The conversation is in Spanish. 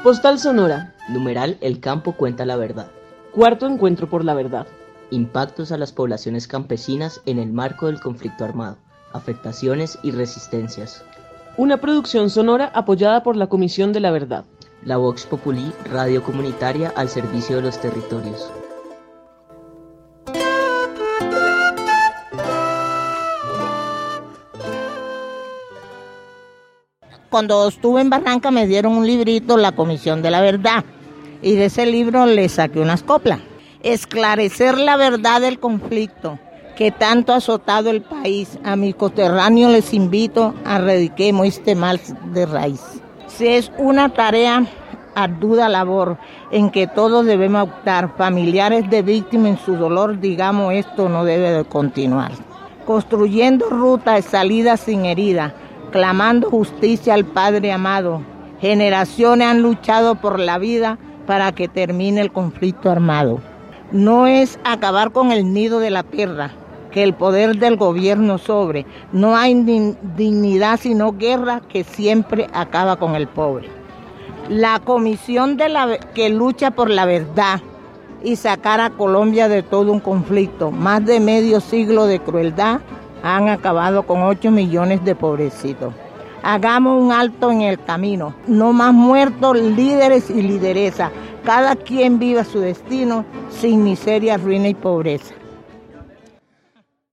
Postal Sonora. Numeral El campo cuenta la verdad. Cuarto encuentro por la verdad. Impactos a las poblaciones campesinas en el marco del conflicto armado. Afectaciones y resistencias. Una producción sonora apoyada por la Comisión de la Verdad. La Vox Populi, radio comunitaria al servicio de los territorios. Cuando estuve en Barranca me dieron un librito, La Comisión de la Verdad, y de ese libro le saqué unas coplas. Esclarecer la verdad del conflicto que tanto ha azotado el país. A mis coterráneos les invito a erradiquemos este mal de raíz. Si es una tarea ardua labor en que todos debemos optar, familiares de víctimas en su dolor, digamos, esto no debe de continuar. Construyendo rutas de salida sin herida, clamando justicia al Padre amado. Generaciones han luchado por la vida para que termine el conflicto armado. No es acabar con el nido de la tierra, que el poder del gobierno sobre. No hay dignidad sino guerra que siempre acaba con el pobre. La comisión que lucha por la verdad y sacar a Colombia de todo un conflicto, más de medio siglo de crueldad, han acabado con 8 millones de pobrecitos. Hagamos un alto en el camino, no más muertos, líderes y lideresas. Cada quien viva su destino sin miseria, ruina y pobreza.